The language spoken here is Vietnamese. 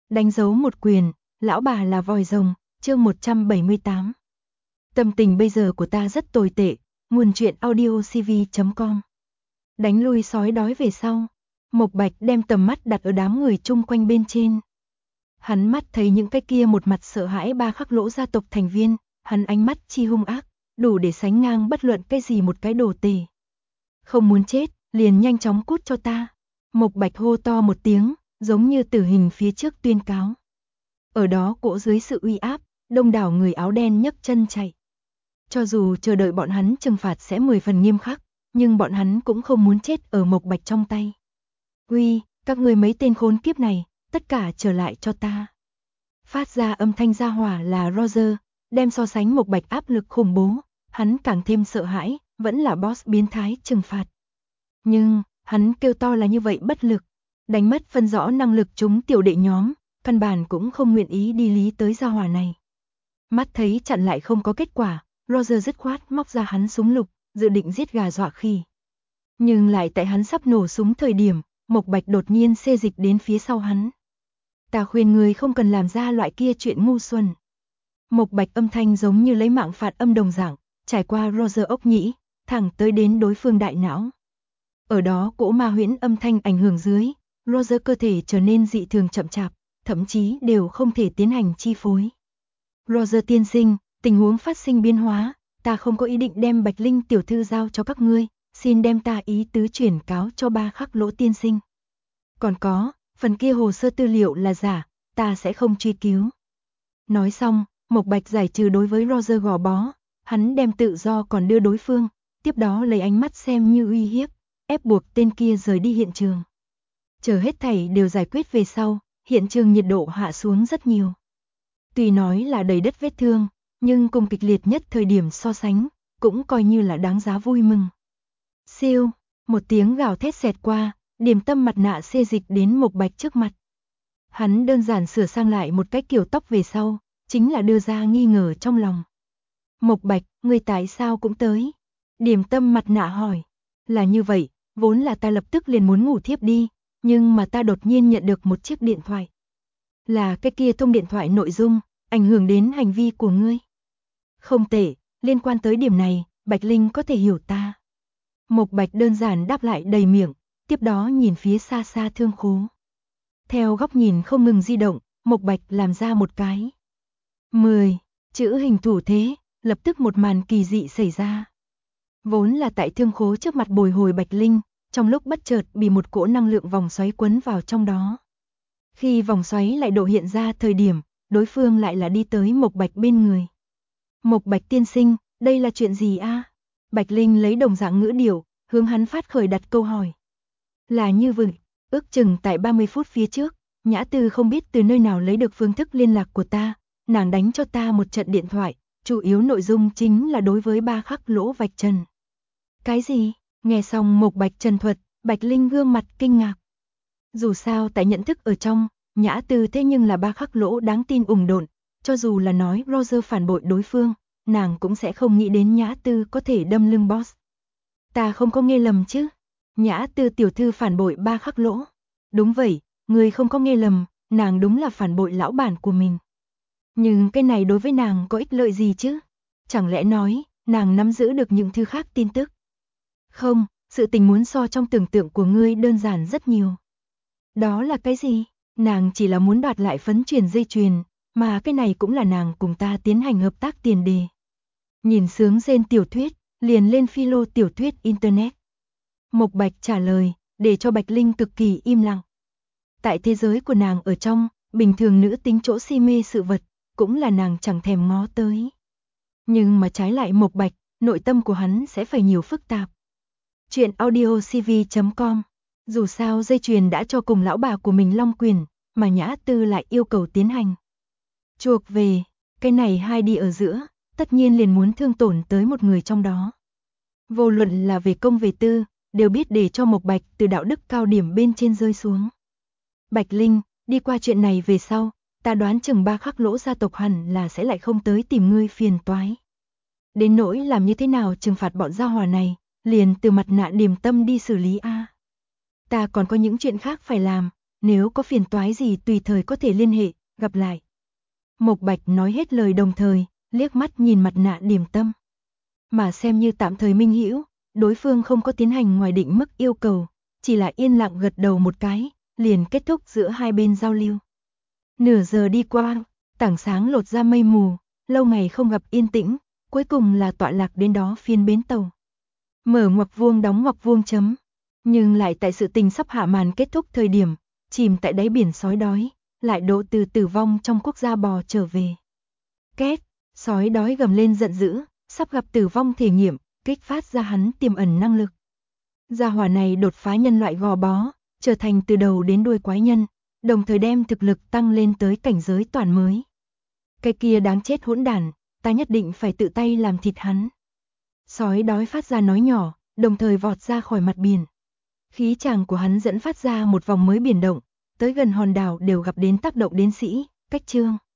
Đánh dấu một quyền, lão bà là vòi rồng, chương 178. Tâm tình bây giờ của ta rất tồi tệ, nguồn truyện audiocv.com. Đánh lui sói đói về sau, Mộc Bạch đem tầm mắt đặt ở đám người chung quanh bên trên. Hắn mắt thấy những cái kia một mặt sợ hãi ba khắc lỗ gia tộc thành viên, hắn ánh mắt chi hung ác, đủ để sánh ngang bất luận cái gì một cái đồ tể. Không muốn chết, liền nhanh chóng cút cho ta. Mộc Bạch hô to một tiếng, giống như tử hình phía trước tuyên cáo. Ở đó cỗ dưới sự uy áp, đông đảo người áo đen nhấc chân chạy. Cho dù chờ đợi bọn hắn trừng phạt sẽ 10 phần nghiêm khắc, nhưng bọn hắn cũng không muốn chết ở Mộc Bạch trong tay. Uy, các ngươi mấy tên khốn kiếp này, tất cả trở lại cho ta. Phát ra âm thanh ra hỏa là Roger, đem so sánh Mộc Bạch áp lực khủng bố, hắn càng thêm sợ hãi, vẫn là boss biến thái trừng phạt. Nhưng, hắn kêu to là như vậy bất lực, đánh mất phân rõ năng lực chúng tiểu đệ nhóm, căn bản cũng không nguyện ý đi lý tới gia hỏa này. Mắt thấy chặn lại không có kết quả, Roger dứt khoát móc ra hắn súng lục, dự định giết gà dọa khỉ. Nhưng lại tại hắn sắp nổ súng thời điểm, Mộc Bạch đột nhiên xê dịch đến phía sau hắn. Ta khuyên người không cần làm ra loại kia chuyện ngu xuẩn. Mộc Bạch âm thanh giống như lấy mạng phạt âm đồng dạng, trải qua Roger ốc nhĩ, thẳng tới đến đối phương đại não. Ở đó cỗ ma huyễn âm thanh ảnh hưởng dưới, Roger cơ thể trở nên dị thường chậm chạp, thậm chí đều không thể tiến hành chi phối. Roger tiên sinh, tình huống phát sinh biến hóa, ta không có ý định đem Bạch Linh tiểu thư giao cho các ngươi, xin đem ta ý tứ chuyển cáo cho ba khắc lỗ tiên sinh. Còn có, phần kia hồ sơ tư liệu là giả, ta sẽ không truy cứu. Nói xong, Mộc Bạch giải trừ đối với Roger gò bó, hắn đem tự do còn đưa đối phương, tiếp đó lấy ánh mắt xem như uy hiếp, ép buộc tên kia rời đi hiện trường. Chờ hết thảy đều giải quyết về sau, hiện trường nhiệt độ hạ xuống rất nhiều. Tuy nói là đầy đất vết thương, nhưng cùng kịch liệt nhất thời điểm so sánh, cũng coi như là đáng giá vui mừng. Siêu, một tiếng gào thét xẹt qua, Điềm Tâm mặt nạ xê dịch đến Mộc Bạch trước mặt. Hắn đơn giản sửa sang lại một cái kiểu tóc về sau, chính là đưa ra nghi ngờ trong lòng. Mộc Bạch, ngươi tại sao cũng tới? Điềm Tâm mặt nạ hỏi. Là như vậy, vốn là ta lập tức liền muốn ngủ thiếp đi, nhưng mà ta đột nhiên nhận được một chiếc điện thoại. Là cái kia thông điện thoại nội dung, ảnh hưởng đến hành vi của ngươi. Không tệ, liên quan tới điểm này, Bạch Linh có thể hiểu ta. Mộc Bạch đơn giản đáp lại đầy miệng, tiếp đó nhìn phía xa xa thương khố. Theo góc nhìn không ngừng di động, Mộc Bạch làm ra một cái 10 chữ hình thủ thế, lập tức một màn kỳ dị xảy ra. Vốn là tại thương khố trước mặt bồi hồi Bạch Linh, trong lúc bất chợt bị một cỗ năng lượng vòng xoáy quấn vào trong đó. Khi vòng xoáy lại độ hiện ra thời điểm, đối phương lại là đi tới Mộc Bạch bên người. Mộc Bạch tiên sinh, đây là chuyện gì a? Bạch Linh lấy đồng dạng ngữ điệu, hướng hắn phát khởi đặt câu hỏi. Là như vậy, ước chừng tại 30 phút phía trước, Nhã Tư không biết từ nơi nào lấy được phương thức liên lạc của ta, nàng đánh cho ta một trận điện thoại, chủ yếu nội dung chính là đối với ba khắc lỗ vạch trần. Cái gì? Nghe xong Mộc Bạch trần thuật, Bạch Linh gương mặt kinh ngạc. Dù sao tại nhận thức ở trong, Nhã Tư thế nhưng là ba khắc lỗ đáng tin ủng độn, cho dù là nói Roger phản bội đối phương, nàng cũng sẽ không nghĩ đến Nhã Tư có thể đâm lưng boss. Ta không có nghe lầm chứ? Nhã Tư tiểu thư phản bội ba khắc lỗ. Đúng vậy, người không có nghe lầm, nàng đúng là phản bội lão bản của mình. Nhưng cái này đối với nàng có ích lợi gì chứ? Chẳng lẽ nói, nàng nắm giữ được những thứ khác tin tức? Không, sự tình muốn so trong tưởng tượng của ngươi đơn giản rất nhiều. Đó là cái gì? Nàng chỉ là muốn đoạt lại phấn truyền dây chuyền, mà cái này cũng là nàng cùng ta tiến hành hợp tác tiền đề. Nhìn sướng rên tiểu thuyết, liền lên philo tiểu thuyết internet. Mộc Bạch trả lời, để cho Bạch Linh cực kỳ im lặng. Tại thế giới của nàng ở trong, bình thường nữ tính chỗ si mê sự vật, cũng là nàng chẳng thèm ngó tới. Nhưng mà trái lại Mộc Bạch, nội tâm của hắn sẽ phải nhiều phức tạp. Chuyện audiocv.com. Dù sao dây chuyền đã cho cùng lão bà của mình long quyền, mà Nhã Tư lại yêu cầu tiến hành chuộc về, cái này hai đi ở giữa, tất nhiên liền muốn thương tổn tới một người trong đó. Vô luận là về công về tư, đều biết để cho Mộc Bạch từ đạo đức cao điểm bên trên rơi xuống. Bạch Linh, đi qua chuyện này về sau, ta đoán chừng ba khắc lỗ gia tộc hẳn là sẽ lại không tới tìm ngươi phiền toái. Đến nỗi làm như thế nào trừng phạt bọn gia hỏa này, liền từ mặt nạ Điềm Tâm đi xử lý a. Ta còn có những chuyện khác phải làm, nếu có phiền toái gì tùy thời có thể liên hệ, gặp lại. Mộc Bạch nói hết lời đồng thời, liếc mắt nhìn mặt nạ Điểm Tâm. Mà xem như tạm thời minh hữu, đối phương không có tiến hành ngoài định mức yêu cầu, chỉ là yên lặng gật đầu một cái, liền kết thúc giữa hai bên giao lưu. Nửa giờ đi qua, tảng sáng lột ra mây mù, lâu ngày không gặp yên tĩnh, cuối cùng là tọa lạc đến đó phiên bến tàu. Mở ngoặc vuông đóng ngoặc vuông chấm, nhưng lại tại sự tình sắp hạ màn kết thúc thời điểm, chìm tại đáy biển sói đói, lại độ từ tử vong trong quốc gia bò trở về. Két, sói đói gầm lên giận dữ, sắp gặp tử vong thể nghiệm, kích phát ra hắn tiềm ẩn năng lực. Gia hỏa này đột phá nhân loại gò bó, trở thành từ đầu đến đuôi quái nhân, đồng thời đem thực lực tăng lên tới cảnh giới toàn mới. Cái kia đáng chết hỗn đản, ta nhất định phải tự tay làm thịt hắn. Sói đói phát ra nói nhỏ, đồng thời vọt ra khỏi mặt biển. Khí tràng của hắn dẫn phát ra một vòng mới biển động, tới gần hòn đảo đều gặp đến tác động đến sĩ, cách chương.